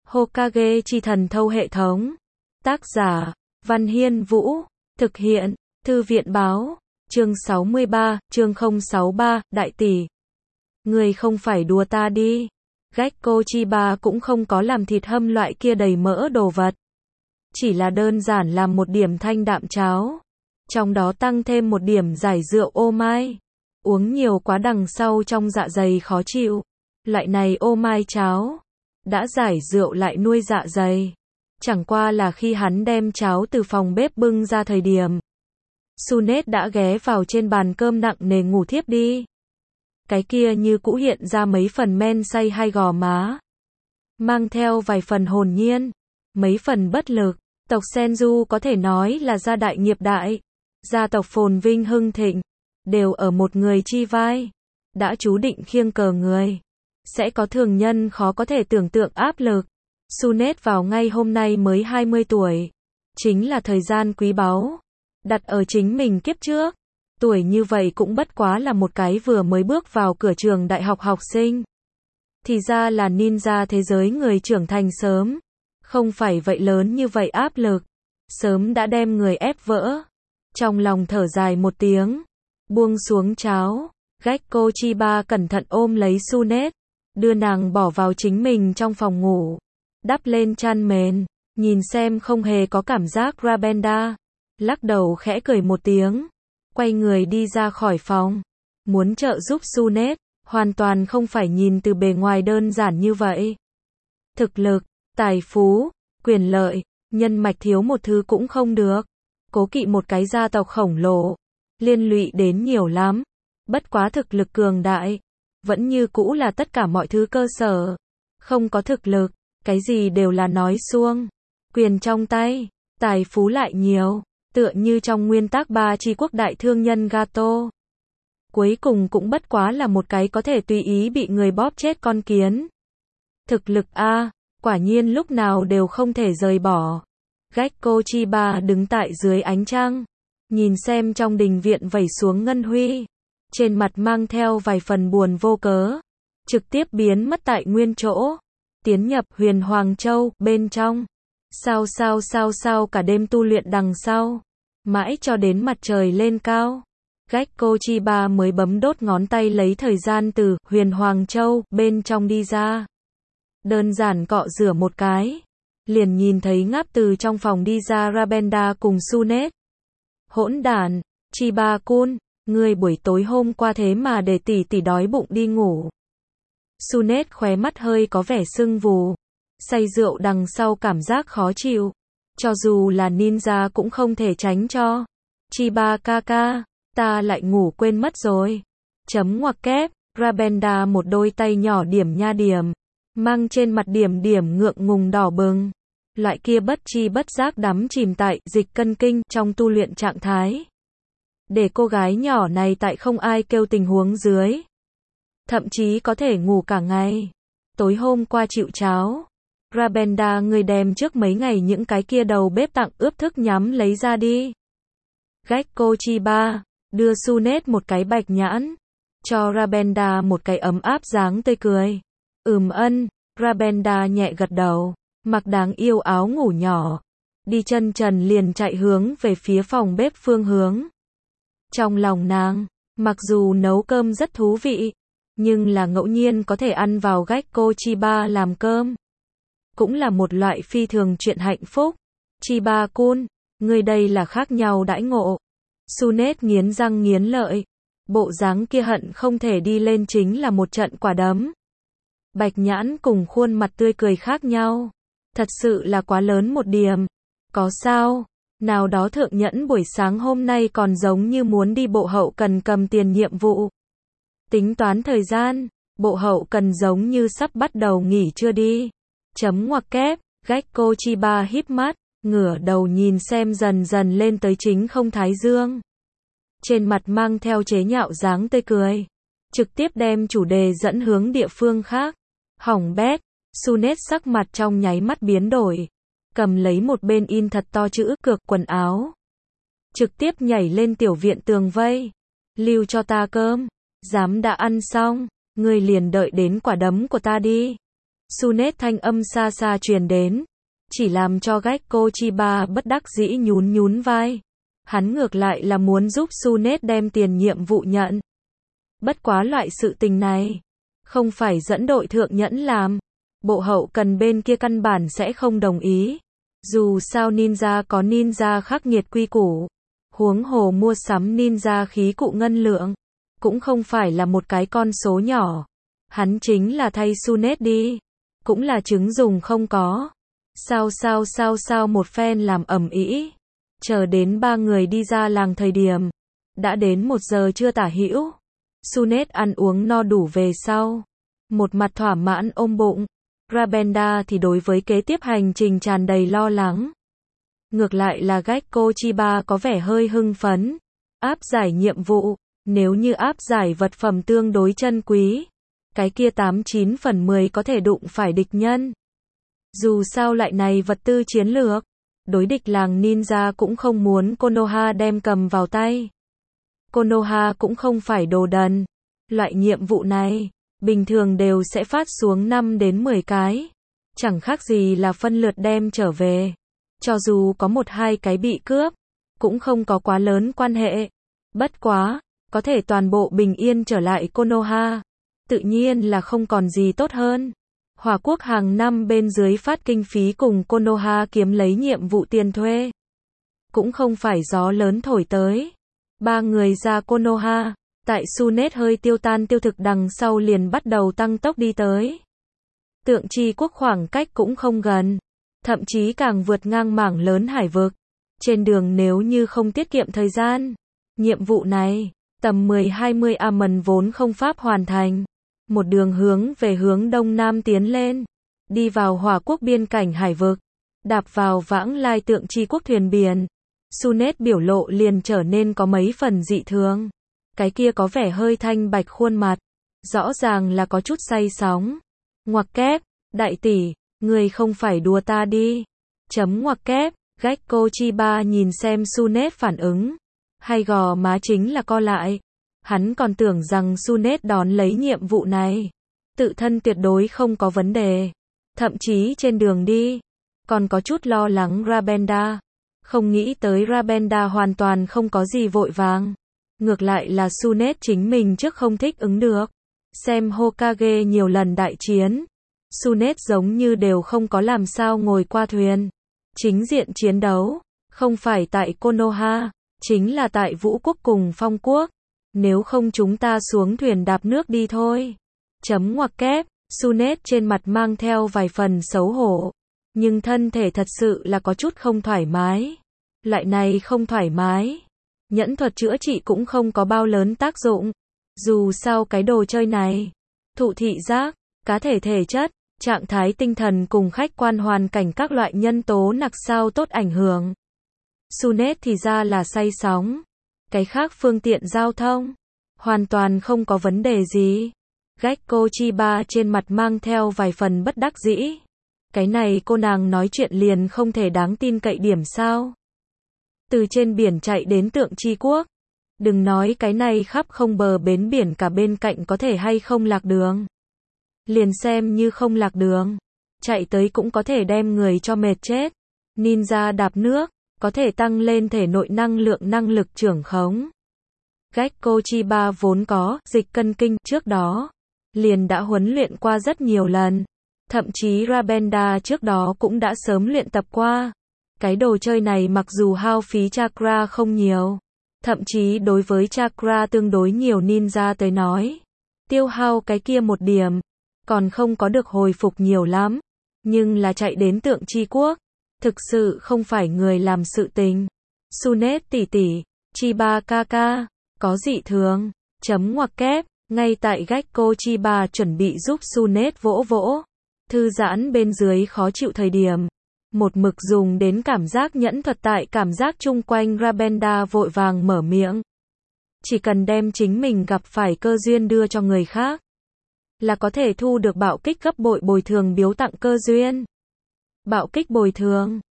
Hokage chi thần thâu hệ thống. Tác giả, Văn Hiên Vũ. Thực hiện, Thư viện báo. Chương 63, chương 063, đại tỷ. Người không phải đùa ta đi. Gekko Chiba cũng không có làm thịt hâm loại kia đầy mỡ đồ vật. Chỉ là đơn giản làm một điểm thanh đạm cháo. Trong đó tăng thêm một điểm giải rượu ô mai. Uống nhiều quá đằng sau trong dạ dày khó chịu. Loại này ô mai cháo đã giải rượu lại nuôi dạ dày. Chẳng qua là khi hắn đem cháo từ phòng bếp bưng ra thời điểm, Sunet đã ghé vào trên bàn cơm nặng nề ngủ thiếp đi. Cái kia như cũ hiện ra mấy phần men say hai gò má, mang theo vài phần hồn nhiên, mấy phần bất lực. Tộc Senju có thể nói là gia đại nghiệp đại, gia tộc phồn vinh hưng thịnh, đều ở một người chi vai. Đã chú định khiêng cờ người, sẽ có thường nhân khó có thể tưởng tượng áp lực. Sunet vào ngay hôm nay mới 20 tuổi, chính là thời gian quý báu. Đặt ở chính mình kiếp trước, tuổi như vậy cũng bất quá là một cái vừa mới bước vào cửa trường đại học học sinh. Thì ra là ninja thế giới người trưởng thành sớm. Không phải vậy lớn như vậy áp lực, sớm đã đem người ép vỡ. Trong lòng thở dài một tiếng, buông xuống cháo, Gekko Chiba cẩn thận ôm lấy Sunet, đưa nàng bỏ vào chính mình trong phòng ngủ, đắp lên chăn mền, nhìn xem không hề có cảm giác Rabenda, lắc đầu khẽ cười một tiếng, quay người đi ra khỏi phòng, muốn trợ giúp Sunet, hoàn toàn không phải nhìn từ bề ngoài đơn giản như vậy. Thực lực, tài phú, quyền lợi, nhân mạch thiếu một thứ cũng không được. Cố kỵ một cái gia tộc khổng lồ, liên lụy đến nhiều lắm. Bất quá thực lực cường đại, vẫn như cũ là tất cả mọi thứ cơ sở. Không có thực lực, cái gì đều là nói suông. Quyền trong tay, tài phú lại nhiều, tựa như trong nguyên tắc ba chi quốc đại thương nhân Gato. Cuối cùng cũng bất quá là một cái có thể tùy ý bị người bóp chết con kiến. Thực lực a, quả nhiên lúc nào đều không thể rời bỏ. Gekko Chiba đứng tại dưới ánh trăng, nhìn xem trong đình viện vẩy xuống ngân huy, trên mặt mang theo vài phần buồn vô cớ, trực tiếp biến mất tại nguyên chỗ, tiến nhập Huyền Hoàng Châu bên trong. Sao cả đêm tu luyện đằng sau, mãi cho đến mặt trời lên cao, Gekko Chiba mới bấm đốt ngón tay lấy thời gian từ Huyền Hoàng Châu bên trong đi ra. Đơn giản cọ rửa một cái, liền nhìn thấy ngáp từ trong phòng đi ra Rabenda cùng Sunet. Hỗn đản, Chiba-kun, ngươi buổi tối hôm qua thế mà để tỷ tỷ đói bụng đi ngủ. Sunet khóe mắt hơi có vẻ sưng vù, say rượu đằng sau cảm giác khó chịu, cho dù là ninja cũng không thể tránh cho. Chiba kaka, ta lại ngủ quên mất rồi. Chấm ngoặc kép, Rabenda một đôi tay nhỏ điểm nha điểm, mang trên mặt điểm điểm ngượng ngùng đỏ bừng. Loại kia bất chi bất giác đắm chìm tại dịch cân kinh trong tu luyện trạng thái. Để cô gái nhỏ này tại không ai kêu tình huống dưới, thậm chí có thể ngủ cả ngày. Tối hôm qua chịu cháo, Rabenda người đem trước mấy ngày những cái kia đầu bếp tặng ướp thức nhắm lấy ra đi. Gekko Chiba đưa Sunet một cái bạch nhãn, cho Rabenda một cái ấm áp dáng tươi cười. Ân, Rabenda nhẹ gật đầu, mặc đáng yêu áo ngủ nhỏ, đi chân trần liền chạy hướng về phía phòng bếp phương hướng. Trong lòng nàng, mặc dù nấu cơm rất thú vị, nhưng là ngẫu nhiên có thể ăn vào Gekko Chiba làm cơm, cũng là một loại phi thường chuyện hạnh phúc. Chiba-kun, người đây là khác nhau đãi ngộ. Sunet nghiến răng nghiến lợi, bộ dáng kia hận không thể đi lên chính là một trận quả đấm. Bạch nhãn cùng khuôn mặt tươi cười khác nhau, thật sự là quá lớn một điểm. Có sao, nào đó thượng nhẫn buổi sáng hôm nay còn giống như muốn đi bộ hậu cần cầm tiền nhiệm vụ. Tính toán thời gian, bộ hậu cần giống như sắp bắt đầu nghỉ chưa đi. Chấm ngoặc kép, Gekko Chiba híp mắt, ngửa đầu nhìn xem dần dần lên tới chính không thái dương. Trên mặt mang theo chế nhạo dáng tươi cười, trực tiếp đem chủ đề dẫn hướng địa phương khác. Hỏng bét, Sunet sắc mặt trong nháy mắt biến đổi, cầm lấy một bên in thật to chữ cược quần áo, trực tiếp nhảy lên tiểu viện tường vây. Lưu cho ta cơm, dám đã ăn xong, ngươi liền đợi đến quả đấm của ta đi. Sunet thanh âm xa xa truyền đến, chỉ làm cho Gekko Chiba bất đắc dĩ nhún nhún vai. Hắn ngược lại là muốn giúp Sunet đem tiền nhiệm vụ nhận. Bất quá loại sự tình này, không phải dẫn đội thượng nhẫn làm. Bộ hậu cần bên kia căn bản sẽ không đồng ý. Dù sao ninja có ninja khắc nghiệt quy củ. Huống hồ mua sắm ninja khí cụ ngân lượng, cũng không phải là một cái con số nhỏ. Hắn chính là thay Sunet đi. Cũng là chứng dùng không có. Sao một phen làm ầm ĩ. Chờ đến ba người đi ra làng thời điểm. Đã đến 1 giờ trưa tả hữu. Sunet ăn uống no đủ về sau. Một mặt thỏa mãn ôm bụng. Rabenda thì đối với kế tiếp hành trình tràn đầy lo lắng. Ngược lại là Gekko Chiba có vẻ hơi hưng phấn. Áp giải nhiệm vụ. Nếu như áp giải vật phẩm tương đối chân quý, cái kia 89 phần 10 có thể đụng phải địch nhân. Dù sao lại này vật tư chiến lược, đối địch làng ninja cũng không muốn Konoha đem cầm vào tay. Konoha cũng không phải đồ đần. Loại nhiệm vụ này, bình thường đều sẽ phát xuống 5 đến 10 cái. Chẳng khác gì là phân lượt đem trở về. Cho dù có 1-2 cái bị cướp, cũng không có quá lớn quan hệ. Bất quá, có thể toàn bộ bình yên trở lại Konoha. Tự nhiên là không còn gì tốt hơn. Hỏa quốc hàng năm bên dưới phát kinh phí cùng Konoha kiếm lấy nhiệm vụ tiền thuê. Cũng không phải gió lớn thổi tới. Ba người ra Konoha, tại Sunet hơi tiêu tan tiêu thực đằng sau liền bắt đầu tăng tốc đi tới. Tượng Tri Quốc khoảng cách cũng không gần, thậm chí càng vượt ngang mảng lớn hải vực. Trên đường nếu như không tiết kiệm thời gian, nhiệm vụ này, tầm 10-20 amen vốn không pháp hoàn thành. Một đường hướng về hướng đông nam tiến lên, đi vào Hỏa quốc biên cảnh hải vực, đạp vào vãng lai Tượng Tri Quốc thuyền biển. Sunet biểu lộ liền trở nên có mấy phần dị thường. Cái kia có vẻ hơi thanh bạch khuôn mặt, rõ ràng là có chút say sóng. Ngoặc kép, đại tỷ, người không phải đùa ta đi. Ngoặc kép, Gekko Chiba nhìn xem Sunet phản ứng, hay gò má chính là co lại. Hắn còn tưởng rằng Sunet đón lấy nhiệm vụ này, tự thân tuyệt đối không có vấn đề. Thậm chí trên đường đi, còn có chút lo lắng Rabenda. Không nghĩ tới Rabenda hoàn toàn không có gì vội vàng. Ngược lại là Sunet chính mình trước không thích ứng được. Xem Hokage nhiều lần đại chiến, Sunet giống như đều không có làm sao ngồi qua thuyền. Chính diện chiến đấu, không phải tại Konoha, chính là tại Vũ quốc cùng Phong quốc. Nếu không chúng ta xuống thuyền đạp nước đi thôi. Ngoặc kép, Sunet trên mặt mang theo vài phần xấu hổ. Nhưng thân thể thật sự là có chút không thoải mái. Loại này không thoải mái, nhẫn thuật chữa trị cũng không có bao lớn tác dụng. Dù sao cái đồ chơi này, thụ thị giác, cá thể thể chất, trạng thái tinh thần cùng khách quan hoàn cảnh các loại nhân tố nặc sao tốt ảnh hưởng. Sunet thì ra là say sóng. Cái khác phương tiện giao thông, hoàn toàn không có vấn đề gì. Gekko Chiba trên mặt mang theo vài phần bất đắc dĩ. Cái này cô nàng nói chuyện liền không thể đáng tin cậy điểm sao. Từ trên biển chạy đến Tượng Tri Quốc. Đừng nói cái này khắp không bờ bến biển cả bên cạnh có thể hay không lạc đường. Liền xem như không lạc đường, chạy tới cũng có thể đem người cho mệt chết. Ninja đạp nước, có thể tăng lên thể nội năng lực trưởng khống. Gekko Chiba vốn có dịch cân kinh trước đó, liền đã huấn luyện qua rất nhiều lần. Thậm chí Rabenda trước đó cũng đã sớm luyện tập qua. Cái đồ chơi này mặc dù hao phí chakra không nhiều, thậm chí đối với chakra tương đối nhiều ninja tới nói, tiêu hao cái kia một điểm, còn không có được hồi phục nhiều lắm. Nhưng là chạy đến Tượng Tri Quốc, thực sự không phải người làm sự tình. Sunet tỷ tỷ, Chiba kaka, có dị thường. Ngoặc kép, ngay tại Gekko Chiba chuẩn bị giúp Sunet vỗ vỗ, thư giãn bên dưới khó chịu thời điểm. Một mực dùng đến cảm giác nhẫn thuật tại cảm giác chung quanh Rabenda vội vàng mở miệng. Chỉ cần đem chính mình gặp phải cơ duyên đưa cho người khác, là có thể thu được bạo kích gấp bội bồi thường biếu tặng cơ duyên. Bạo kích bồi thường,